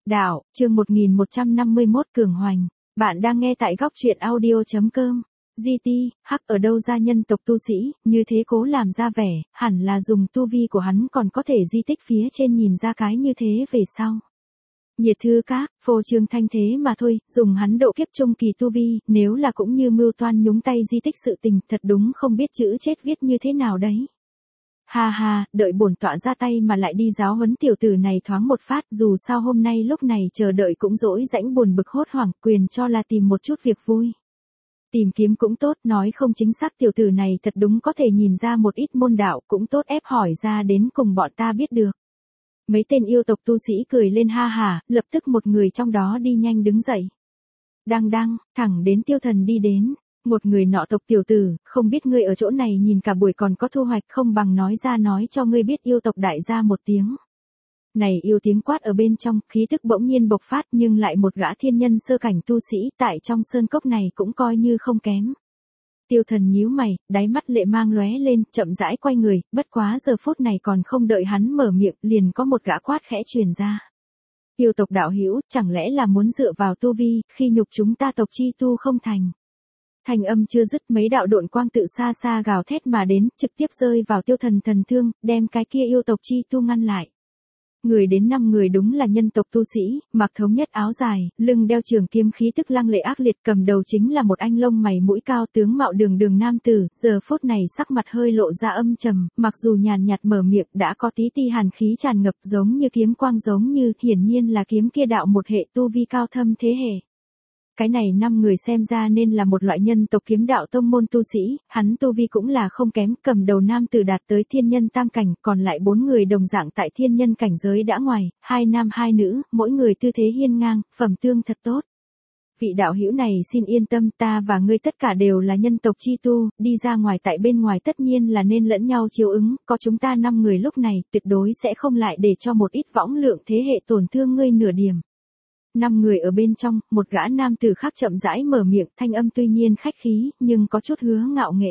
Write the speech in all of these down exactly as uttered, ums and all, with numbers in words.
Đạo, chương một nghìn một trăm năm mươi mốt Cường Hoành. Bạn đang nghe tại góc truyện audio.com. giê tê, hắc ở đâu ra nhân tộc tu sĩ, như thế cố làm ra vẻ, hẳn là dùng tu vi của hắn còn có thể di tích phía trên nhìn ra cái như thế về sau. Nhiệt thư các, phô trương thanh thế mà thôi, dùng hắn độ kiếp trung kỳ tu vi, nếu là cũng như mưu toan nhúng tay di tích sự tình, thật đúng không biết chữ chết viết như thế nào đấy. Ha ha, đợi bổn tọa ra tay mà lại đi giáo huấn tiểu tử này thoáng một phát, dù sao hôm nay lúc này chờ đợi cũng dỗi rãnh buồn bực hốt hoảng, quyền cho là tìm một chút việc vui. Tìm kiếm cũng tốt, nói không chính xác tiểu tử này thật đúng có thể nhìn ra một ít môn đạo, cũng tốt ép hỏi ra đến cùng bọn ta biết được. Mấy tên yêu tộc tu sĩ cười lên ha hả, lập tức một người trong đó đi nhanh đứng dậy. Đăng đăng, thẳng đến Tiêu Thần đi đến. Một người nọ tộc tiểu tử, không biết ngươi ở chỗ này nhìn cả buổi còn có thu hoạch không bằng nói ra nói cho ngươi biết yêu tộc đại gia một tiếng. Này yêu tiếng quát ở bên trong, khí tức bỗng nhiên bộc phát nhưng lại một gã thiên nhân sơ cảnh tu sĩ tại trong sơn cốc này cũng coi như không kém. Tiêu Thần nhíu mày, đáy mắt lệ mang lóe lên, chậm rãi quay người, bất quá giờ phút này còn không đợi hắn mở miệng, liền có một gã quát khẽ truyền ra. Yêu tộc đạo hữu, chẳng lẽ là muốn dựa vào tu vi, khi nhục chúng ta tộc chi tu không thành. Thanh âm chưa dứt, mấy đạo độn quang tự xa xa gào thét mà đến, trực tiếp rơi vào Tiêu Thần thần thương, đem cái kia yêu tộc chi tu ngăn lại. Người đến năm người đúng là nhân tộc tu sĩ, mặc thống nhất áo dài, lưng đeo trường kiếm, khí tức lăng lệ ác liệt, cầm đầu chính là một anh lông mày mũi cao tướng mạo đường đường nam tử, giờ phút này sắc mặt hơi lộ ra âm trầm, mặc dù nhàn nhạt mở miệng đã có tí ti hàn khí tràn ngập giống như kiếm quang giống như, hiển nhiên là kiếm kia đạo một hệ tu vi cao thâm thế hệ. Cái này năm người xem ra nên là một loại nhân tộc kiếm đạo tông môn tu sĩ, hắn tu vi cũng là không kém, cầm đầu nam tử đạt tới thiên nhân tam cảnh, còn lại bốn người đồng dạng tại thiên nhân cảnh giới đã ngoài, hai nam hai nữ, mỗi người tư thế hiên ngang, phẩm tương thật tốt. Vị đạo hữu này xin yên tâm, ta và ngươi tất cả đều là nhân tộc chi tu, đi ra ngoài tại bên ngoài tất nhiên là nên lẫn nhau chiếu ứng, có chúng ta năm người lúc này, tuyệt đối sẽ không lại để cho một ít võng lượng thế hệ tổn thương ngươi nửa điểm. Năm người ở bên trong, một gã nam tử khác chậm rãi mở miệng, thanh âm tuy nhiên khách khí, nhưng có chút hứa ngạo nghễ.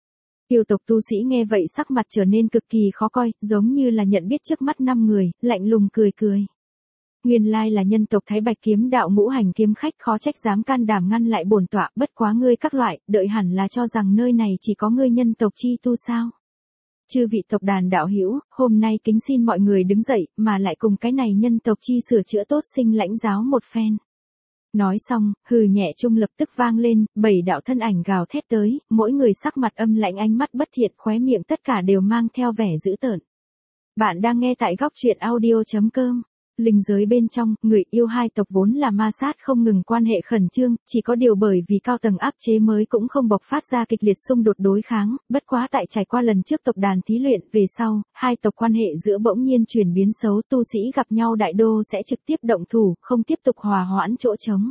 Yêu tộc tu sĩ nghe vậy sắc mặt trở nên cực kỳ khó coi, giống như là nhận biết trước mắt năm người, lạnh lùng cười cười. Nguyên lai là nhân tộc Thái Bạch kiếm đạo ngũ hành kiếm khách, khó trách dám can đảm ngăn lại bổn tọa, bất quá ngươi các loại, đợi hẳn là cho rằng nơi này chỉ có ngươi nhân tộc chi tu sao. Chư vị tộc đàn đạo hữu, hôm nay kính xin mọi người đứng dậy, mà lại cùng cái này nhân tộc chi sửa chữa tốt sinh lãnh giáo một phen. Nói xong, hừ nhẹ trung lập tức vang lên, bảy đạo thân ảnh gào thét tới, mỗi người sắc mặt âm lạnh, ánh mắt bất thiện, khóe miệng tất cả đều mang theo vẻ dữ tợn. Bạn đang nghe tại góc truyện audio.com. Linh giới bên trong, người yêu hai tộc vốn là ma sát không ngừng, quan hệ khẩn trương, chỉ có điều bởi vì cao tầng áp chế mới cũng không bộc phát ra kịch liệt xung đột đối kháng, bất quá tại trải qua lần trước tộc đàn thí luyện về sau, hai tộc quan hệ giữa bỗng nhiên chuyển biến xấu, tu sĩ gặp nhau đại đô sẽ trực tiếp động thủ, không tiếp tục hòa hoãn chỗ trống.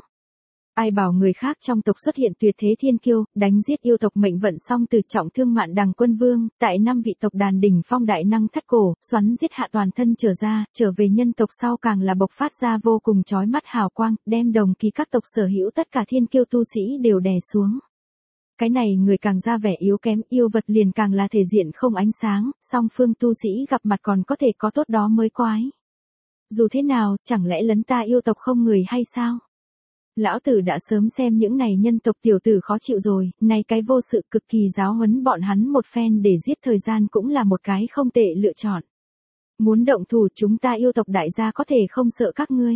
Ai bảo người khác trong tộc xuất hiện tuyệt thế thiên kiêu, đánh giết yêu tộc mệnh vận song từ trọng thương Mạn Đằng Quân Vương, tại năm vị tộc đàn đỉnh phong đại năng thất cổ, xoắn giết hạ toàn thân trở ra, trở về nhân tộc sau càng là bộc phát ra vô cùng chói mắt hào quang, đem đồng kỳ các tộc sở hữu tất cả thiên kiêu tu sĩ đều đè xuống. Cái này người càng ra vẻ yếu kém, yêu vật liền càng là thể diện không ánh sáng, song phương tu sĩ gặp mặt còn có thể có tốt đó mới quái. Dù thế nào, chẳng lẽ lấn ta yêu tộc không người hay sao? Lão tử đã sớm xem những này nhân tộc tiểu tử khó chịu rồi, nay cái vô sự cực kỳ giáo huấn bọn hắn một phen để giết thời gian cũng là một cái không tệ lựa chọn. Muốn động thủ chúng ta yêu tộc đại gia có thể không sợ các ngươi.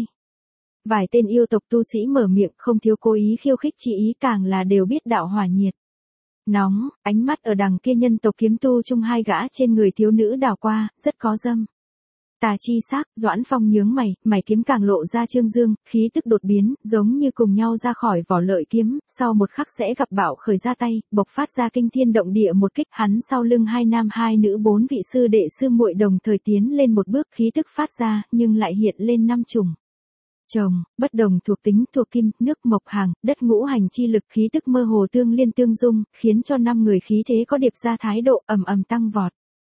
Vài tên yêu tộc tu sĩ mở miệng, không thiếu cố ý khiêu khích, chỉ ý càng là đều biết đạo hỏa nhiệt. Nóng, ánh mắt ở đằng kia nhân tộc kiếm tu chung hai gã trên người thiếu nữ đảo qua, rất có dâm. Tà chi sắc, Doãn Phong nhướng mày, mày kiếm càng lộ ra trương dương, khí tức đột biến, giống như cùng nhau ra khỏi vỏ lợi kiếm, sau một khắc sẽ gặp bạo khởi ra tay, bộc phát ra kinh thiên động địa một kích, hắn sau lưng hai nam hai nữ bốn vị sư đệ sư muội đồng thời tiến lên một bước, khí tức phát ra, nhưng lại hiện lên năm trùng. Chồng, bất đồng thuộc tính, thuộc kim, nước, mộc, hàng, đất ngũ hành chi lực, khí tức mơ hồ tương liên tương dung, khiến cho năm người khí thế có điệp ra thái độ ầm ầm tăng vọt.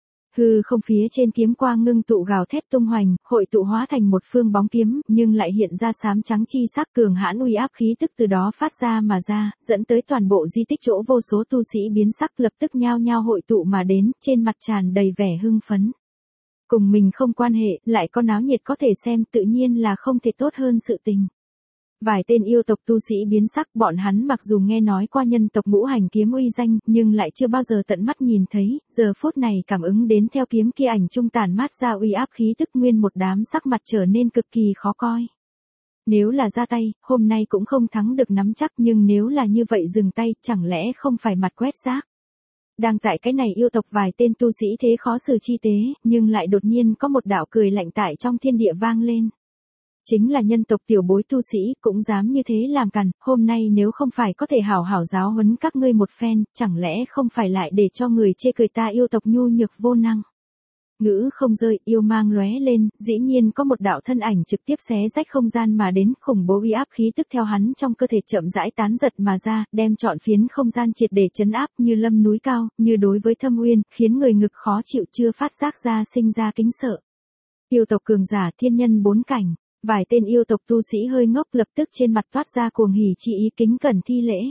Hư không phía trên kiếm quang ngưng tụ gào thét tung hoành, hội tụ hóa thành một phương bóng kiếm, nhưng lại hiện ra xám trắng chi sắc, cường hãn uy áp khí tức từ đó phát ra mà ra, dẫn tới toàn bộ di tích chỗ vô số tu sĩ biến sắc, lập tức nhao nhao hội tụ mà đến, trên mặt tràn đầy vẻ hưng phấn. Cùng mình không quan hệ, lại có náo nhiệt có thể xem, tự nhiên là không thể tốt hơn sự tình. Vài tên yêu tộc tu sĩ biến sắc, bọn hắn mặc dù nghe nói qua nhân tộc ngũ hành kiếm uy danh, nhưng lại chưa bao giờ tận mắt nhìn thấy, giờ phút này cảm ứng đến theo kiếm kia ảnh trung tản mát ra uy áp khí tức, nguyên một đám sắc mặt trở nên cực kỳ khó coi. Nếu là ra tay, hôm nay cũng không thắng được nắm chắc, nhưng nếu là như vậy dừng tay, chẳng lẽ không phải mặt quét rác. Đang tại cái này yêu tộc vài tên tu sĩ thế khó xử chi tế, nhưng lại đột nhiên có một đạo cười lạnh tại trong thiên địa vang lên. Chính là nhân tộc tiểu bối tu sĩ, cũng dám như thế làm cằn, hôm nay nếu không phải có thể hảo hảo giáo huấn các ngươi một phen, chẳng lẽ không phải lại để cho người chê cười ta yêu tộc nhu nhược vô năng. Ngữ không rơi, yêu mang lóe lên, dĩ nhiên có một đạo thân ảnh trực tiếp xé rách không gian mà đến, khủng bố uy áp khí tức theo hắn trong cơ thể chậm rãi tán giật mà ra, đem trọn phiến không gian triệt để chấn áp như lâm núi cao, như đối với thâm uyên, khiến người ngực khó chịu chưa phát giác ra sinh ra kính sợ. Yêu tộc cường giả thiên nhân bốn cảnh, vài tên yêu tộc tu sĩ hơi ngốc lập tức trên mặt toát ra cuồng hỉ chi ý kính cẩn thi lễ.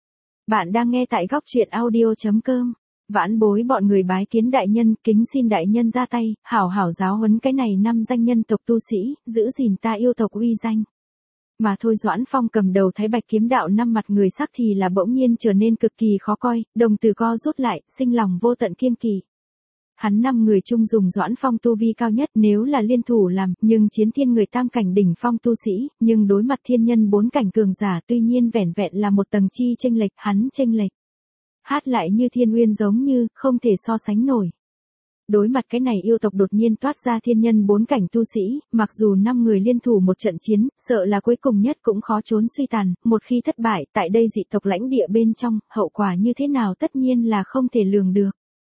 Bạn đang nghe tại góc truyện audio chấm com. Vãn bối bọn người bái kiến đại nhân, kính xin đại nhân ra tay, hảo hảo giáo huấn cái này năm danh nhân tộc tu sĩ, giữ gìn ta yêu tộc uy danh. Mà thôi Doãn Phong cầm đầu Thái Bạch kiếm đạo năm mặt người sắc thì là bỗng nhiên trở nên cực kỳ khó coi, đồng tử co rút lại, sinh lòng vô tận kiên kỳ. Hắn năm người chung dùng Doãn Phong tu vi cao nhất, nếu là liên thủ làm, nhưng chiến thiên người tam cảnh đỉnh phong tu sĩ, nhưng đối mặt thiên nhân bốn cảnh cường giả tuy nhiên vẻn vẹn là một tầng chi chênh lệch, hắn chênh lệch. Hát lại như thiên uyên giống như, không thể so sánh nổi. Đối mặt cái này yêu tộc đột nhiên toát ra thiên nhân bốn cảnh tu sĩ, mặc dù năm người liên thủ một trận chiến, sợ là cuối cùng nhất cũng khó trốn suy tàn, một khi thất bại, tại đây dị tộc lãnh địa bên trong, hậu quả như thế nào tất nhiên là không thể lường được.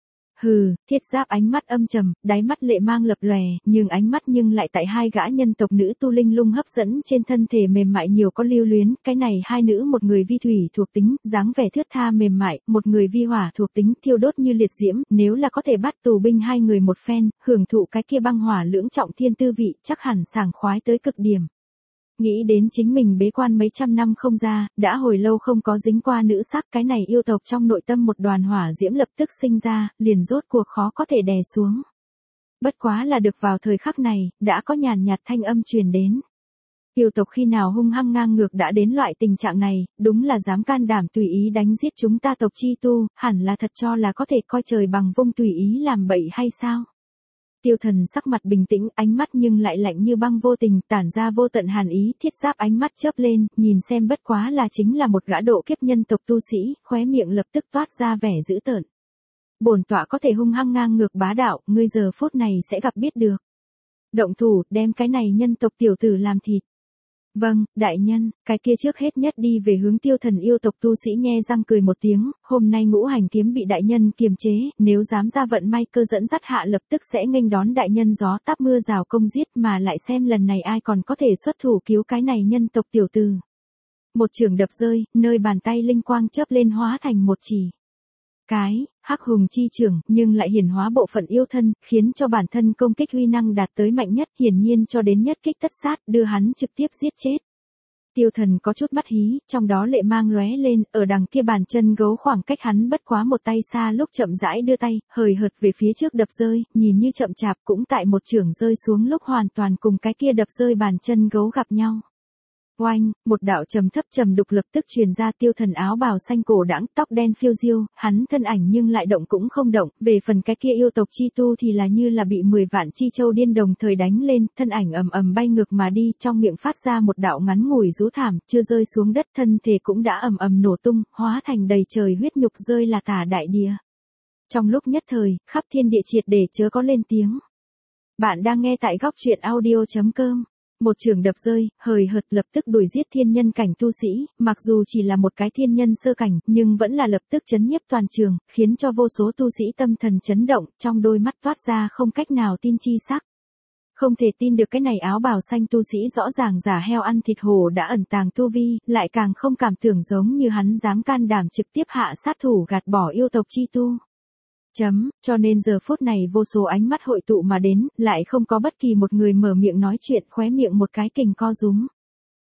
Hừ, Thiết Giáp ánh mắt âm trầm, đáy mắt lệ mang lập lòe, nhưng ánh mắt nhưng lại tại hai gã nhân tộc nữ tu linh lung hấp dẫn trên thân thể mềm mại nhiều có lưu luyến, cái này hai nữ một người vi thủy thuộc tính, dáng vẻ thướt tha mềm mại, một người vi hỏa thuộc tính, thiêu đốt như liệt diễm, nếu là có thể bắt tù binh hai người một phen, hưởng thụ cái kia băng hỏa lưỡng trọng thiên tư vị, chắc hẳn sảng khoái tới cực điểm. Nghĩ đến chính mình bế quan mấy trăm năm không ra, đã hồi lâu không có dính qua nữ sắc, cái này yêu tộc trong nội tâm một đoàn hỏa diễm lập tức sinh ra, liền rốt cuộc khó có thể đè xuống. Bất quá là được vào thời khắc này, đã có nhàn nhạt thanh âm truyền đến. Yêu tộc khi nào hung hăng ngang ngược đã đến loại tình trạng này, đúng là dám can đảm tùy ý đánh giết chúng ta tộc chi tu, hẳn là thật cho là có thể coi trời bằng vung tùy ý làm bậy hay sao? Tiêu Thần sắc mặt bình tĩnh, ánh mắt nhưng lại lạnh như băng vô tình, tản ra vô tận hàn ý, Thiết Giáp ánh mắt chớp lên, nhìn xem bất quá là chính là một gã độ kiếp nhân tộc tu sĩ, khóe miệng lập tức toát ra vẻ dữ tợn. Bổn tọa có thể hung hăng ngang ngược bá đạo, ngươi giờ phút này sẽ gặp biết được. Động thủ, đem cái này nhân tộc tiểu tử làm thịt. Vâng, đại nhân, cái kia trước hết nhất đi về hướng Tiêu Thần yêu tộc tu sĩ nhe răng cười một tiếng, hôm nay ngũ hành kiếm bị đại nhân kiềm chế, nếu dám ra vận may cơ dẫn dắt hạ lập tức sẽ nghênh đón đại nhân gió táp mưa rào công giết, mà lại xem lần này ai còn có thể xuất thủ cứu cái này nhân tộc tiểu tử. Một chưởng đập rơi, nơi bàn tay linh quang chớp lên hóa thành một chỉ. Cái, hắc hùng chi trưởng, nhưng lại hiển hóa bộ phận yêu thân, khiến cho bản thân công kích uy năng đạt tới mạnh nhất, hiển nhiên cho đến nhất kích tất sát, đưa hắn trực tiếp giết chết. Tiêu Thần có chút mắt hí, trong đó lệ mang lóe lên, ở đằng kia bàn chân gấu khoảng cách hắn bất quá một tay xa lúc chậm rãi đưa tay, hời hợt về phía trước đập rơi, nhìn như chậm chạp cũng tại một chưởng rơi xuống lúc hoàn toàn cùng cái kia đập rơi bàn chân gấu gặp nhau. Oanh, một đạo trầm thấp trầm đục lập tức truyền ra. Tiêu Thần áo bào xanh cổ đãng, tóc đen phiêu diêu, hắn thân ảnh nhưng lại động cũng không động, về phần cái kia yêu tộc chi tu thì là như là bị mười vạn chi châu điên đồng thời đánh lên, thân ảnh ầm ầm bay ngược mà đi, trong miệng phát ra một đạo ngắn ngủi rú thảm, chưa rơi xuống đất thân thể cũng đã ầm ầm nổ tung, hóa thành đầy trời huyết nhục rơi là tả đại địa. Trong lúc nhất thời, khắp thiên địa triệt để chớ có lên tiếng. Bạn đang nghe tại góc truyện audio chấm com. Một trường đập rơi, hời hợt lập tức đuổi giết thiên nhân cảnh tu sĩ, mặc dù chỉ là một cái thiên nhân sơ cảnh, nhưng vẫn là lập tức chấn nhiếp toàn trường, khiến cho vô số tu sĩ tâm thần chấn động, trong đôi mắt toát ra không cách nào tin chi sắc. Không thể tin được cái này áo bào xanh tu sĩ rõ ràng giả heo ăn thịt hổ đã ẩn tàng tu vi, lại càng không cảm tưởng giống như hắn dám can đảm trực tiếp hạ sát thủ gạt bỏ yêu tộc chi tu. Chấm, cho nên giờ phút này vô số ánh mắt hội tụ mà đến, lại không có bất kỳ một người mở miệng nói chuyện, khóe miệng một cái kình co rúm.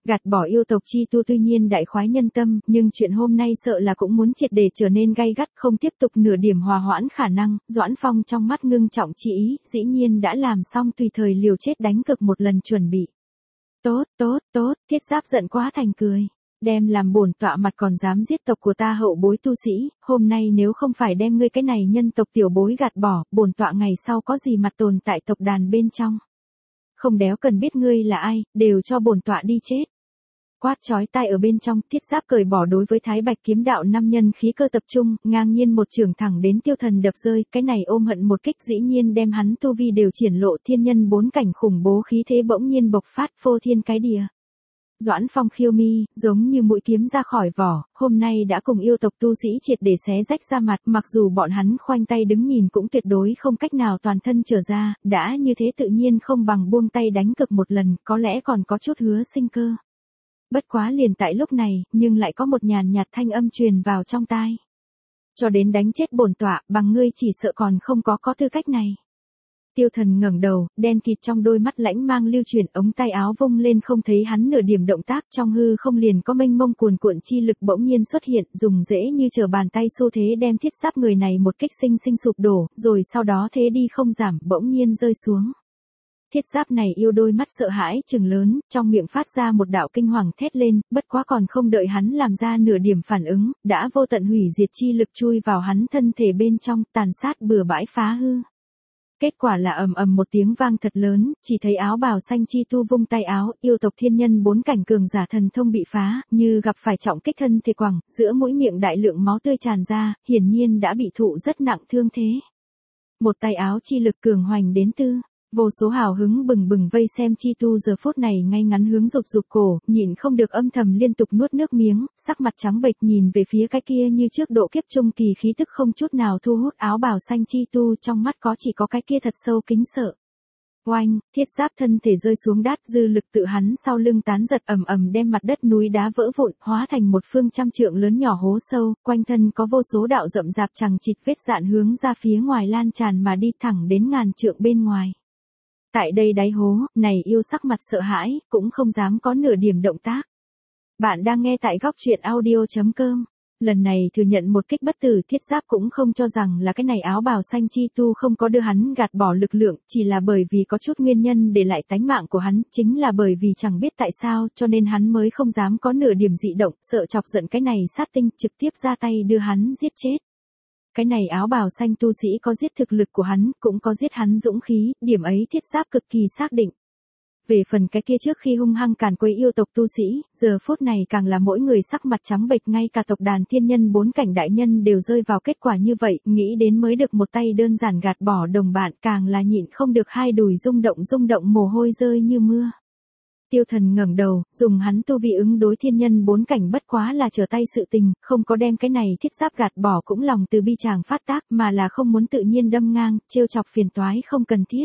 Gạt bỏ yêu tộc chi tu tuy nhiên đại khoái nhân tâm, nhưng chuyện hôm nay sợ là cũng muốn triệt để trở nên gay gắt, không tiếp tục nửa điểm hòa hoãn khả năng. Doãn Phong trong mắt ngưng trọng chi ý, dĩ nhiên đã làm xong tùy thời liều chết đánh cực một lần chuẩn bị. Tốt, tốt, tốt, Thiết Giáp giận quá thành cười. Đem làm bổn tọa mặt còn dám giết tộc của ta hậu bối tu sĩ, hôm nay nếu không phải đem ngươi cái này nhân tộc tiểu bối gạt bỏ, bổn tọa ngày sau có gì mặt tồn tại tộc đàn bên trong. Không đéo cần biết ngươi là ai, đều cho bổn tọa đi chết. Quát chói tai ở bên trong, Thiết Giáp cởi bỏ đối với Thái Bạch kiếm đạo năm nhân khí cơ tập trung, ngang nhiên một trường thẳng đến Tiêu Thần đập rơi, cái này ôm hận một kích dĩ nhiên đem hắn tu vi đều triển lộ thiên nhân bốn cảnh khủng bố khí thế bỗng nhiên bộc phát phô thiên cái địa. Doãn Phong khiêu mi, giống như mũi kiếm ra khỏi vỏ, hôm nay đã cùng yêu tộc tu sĩ triệt để xé rách ra mặt, mặc dù bọn hắn khoanh tay đứng nhìn cũng tuyệt đối không cách nào toàn thân trở ra, đã như thế tự nhiên không bằng buông tay đánh cực một lần, có lẽ còn có chút hứa sinh cơ. Bất quá liền tại lúc này, nhưng lại có một nhàn nhạt thanh âm truyền vào trong tai. Cho đến đánh chết bổn tọa, bằng ngươi chỉ sợ còn không có có tư cách này. Tiêu Thần ngẩng đầu, đen kịt trong đôi mắt lãnh mang lưu chuyển, ống tay áo vung lên không thấy hắn nửa điểm động tác, trong hư không liền có mênh mông cuồn cuộn chi lực bỗng nhiên xuất hiện, dùng dễ như trở bàn tay xu thế đem Thiết Giáp người này một kích sinh sinh sụp đổ, rồi sau đó thế đi không giảm, bỗng nhiên rơi xuống. Thiết Giáp này yêu đôi mắt sợ hãi trừng lớn, trong miệng phát ra một đạo kinh hoàng thét lên, bất quá còn không đợi hắn làm ra nửa điểm phản ứng, đã vô tận hủy diệt chi lực chui vào hắn thân thể bên trong, tàn sát bừa bãi phá hư. Kết quả là ầm ầm một tiếng vang thật lớn, chỉ thấy áo bào xanh chi tu vung tay áo, yêu tộc thiên nhân bốn cảnh cường giả thần thông bị phá, như gặp phải trọng kích thân thể quẳng, giữa mũi miệng đại lượng máu tươi tràn ra, hiển nhiên đã bị thụ rất nặng thương thế. Một tay áo chi lực cường hoành đến tư. Vô số hào hứng bừng bừng vây xem chi tu giờ phút này ngay ngắn hướng rụt rụt cổ, nhịn không được âm thầm liên tục nuốt nước miếng, sắc mặt trắng bệch nhìn về phía cái kia như trước độ kiếp trung kỳ khí tức không chút nào thu hút áo bào xanh chi tu, trong mắt có chỉ có cái kia thật sâu kính sợ. Oanh, Thiết Giáp thân thể rơi xuống đát, dư lực tự hắn sau lưng tán giật ầm ầm đem mặt đất núi đá vỡ vụn, hóa thành một phương trăm trượng lớn nhỏ hố sâu, quanh thân có vô số đạo rậm rạp chằng chịt vết dạn hướng ra phía ngoài lan tràn mà đi thẳng đến ngàn trượng bên ngoài. Tại đây đáy hố, này yêu sắc mặt sợ hãi, cũng không dám có nửa điểm động tác. Bạn đang nghe tại góc truyện audio chấm com. Lần này thừa nhận một kích bất tử, Thiết Giáp cũng không cho rằng là cái này áo bào xanh chi tu không có đưa hắn gạt bỏ lực lượng, chỉ là bởi vì có chút nguyên nhân để lại tánh mạng của hắn, chính là bởi vì chẳng biết tại sao, cho nên hắn mới không dám có nửa điểm dị động, sợ chọc giận cái này sát tinh, trực tiếp ra tay đưa hắn giết chết. Cái này áo bào xanh tu sĩ có giết thực lực của hắn, cũng có giết hắn dũng khí, điểm ấy Thiết Giáp cực kỳ xác định. Về phần cái kia trước khi hung hăng càn quấy yêu tộc tu sĩ, giờ phút này càng là mỗi người sắc mặt trắng bệch, ngay cả tộc đàn thiên nhân bốn cảnh đại nhân đều rơi vào kết quả như vậy, nghĩ đến mới được một tay đơn giản gạt bỏ đồng bạn, càng là nhịn không được hai đùi rung động rung động mồ hôi rơi như mưa. Tiêu Thần ngẩng đầu, dùng hắn tu vi ứng đối thiên nhân bốn cảnh bất quá là trở tay sự tình, không có đem cái này Thiết Giáp gạt bỏ cũng lòng từ bi chàng phát tác, mà là không muốn tự nhiên đâm ngang, trêu chọc phiền toái không cần thiết.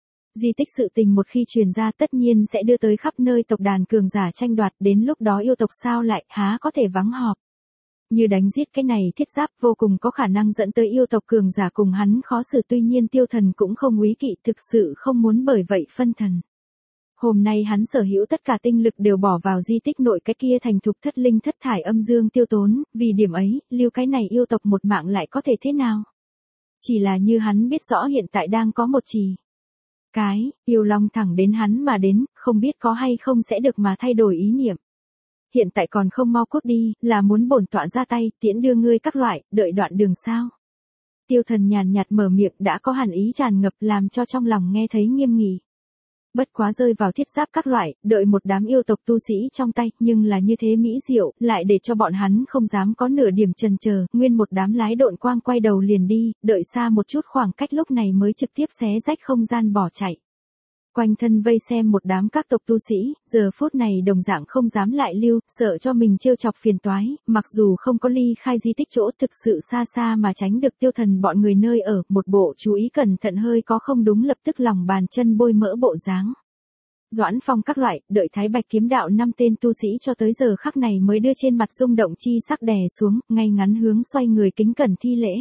Di tích sự tình một khi truyền ra tất nhiên sẽ đưa tới khắp nơi tộc đàn cường giả tranh đoạt, đến lúc đó yêu tộc sao lại há có thể vắng họp. Như đánh giết cái này Thiết Giáp vô cùng có khả năng dẫn tới yêu tộc cường giả cùng hắn khó xử, tuy nhiên Tiêu Thần cũng không úy kỵ, thực sự không muốn bởi vậy phân thần. Hôm nay hắn sở hữu tất cả tinh lực đều bỏ vào di tích nội cái kia thành thục thất linh thất thải âm dương tiêu tốn, vì điểm ấy, lưu cái này yêu tộc một mạng lại có thể thế nào. Chỉ là như hắn biết rõ hiện tại đang có một trì cái, yêu long thẳng đến hắn mà đến, không biết có hay không sẽ được mà thay đổi ý niệm. Hiện tại còn không mau cút đi, là muốn bổn tọa ra tay, tiễn đưa ngươi các loại, đợi đoạn đường sao. Tiêu Thần nhàn nhạt mở miệng, đã có hàn ý tràn ngập, làm cho trong lòng nghe thấy nghiêm nghị. Bất quá rơi vào Thiết Giáp các loại, đợi một đám yêu tộc tu sĩ trong tay, nhưng là như thế mỹ diệu, lại để cho bọn hắn không dám có nửa điểm chần chờ, nguyên một đám lái độn quang quay đầu liền đi, đợi xa một chút khoảng cách lúc này mới trực tiếp xé rách không gian bỏ chạy. Quanh thân vây xem một đám các tộc tu sĩ, giờ phút này đồng dạng không dám lại lưu, sợ cho mình trêu chọc phiền toái, mặc dù không có ly khai di tích chỗ, thực sự xa xa mà tránh được Tiêu Thần bọn người nơi ở, một bộ chú ý cẩn thận hơi có không đúng lập tức lòng bàn chân bôi mỡ bộ dáng. Doãn Phong các loại, đợi Thái Bạch kiếm đạo năm tên tu sĩ cho tới giờ khắc này mới đưa trên mặt rung động chi sắc đè xuống, ngay ngắn hướng xoay người kính cẩn thi lễ.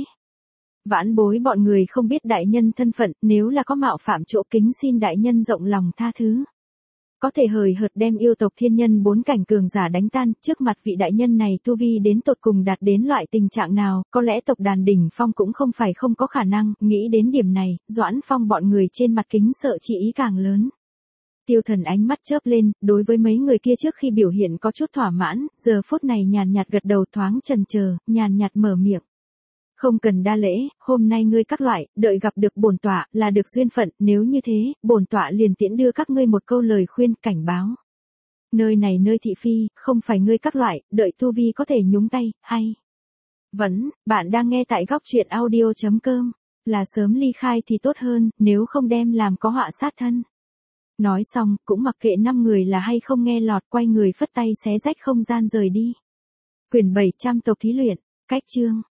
Vãn bối bọn người không biết đại nhân thân phận, nếu là có mạo phạm chỗ kính xin đại nhân rộng lòng tha thứ. Có thể hời hợt đem yêu tộc thiên nhân bốn cảnh cường giả đánh tan, trước mặt vị đại nhân này tu vi đến tột cùng đạt đến loại tình trạng nào, có lẽ tộc đàn đỉnh phong cũng không phải không có khả năng, nghĩ đến điểm này, Doãn Phong bọn người trên mặt kính sợ chi ý càng lớn. Tiêu Thần ánh mắt chớp lên, đối với mấy người kia trước khi biểu hiện có chút thỏa mãn, giờ phút này nhàn nhạt gật đầu thoáng chần chờ, nhàn nhạt mở miệng. Không cần đa lễ, hôm nay ngươi các loại, đợi gặp được bổn tọa, là được duyên phận, nếu như thế, bổn tọa liền tiễn đưa các ngươi một câu lời khuyên, cảnh báo. Nơi này nơi thị phi, không phải ngươi các loại, đợi tu vi có thể nhúng tay, hay. Vẫn, bạn đang nghe tại góc truyện audio chấm com, là sớm ly khai thì tốt hơn, nếu không đem làm có họa sát thân. Nói xong, cũng mặc kệ năm người là hay không nghe lọt, quay người phất tay xé rách không gian rời đi. Quyển bảy trăm tộc thí luyện, cách chương.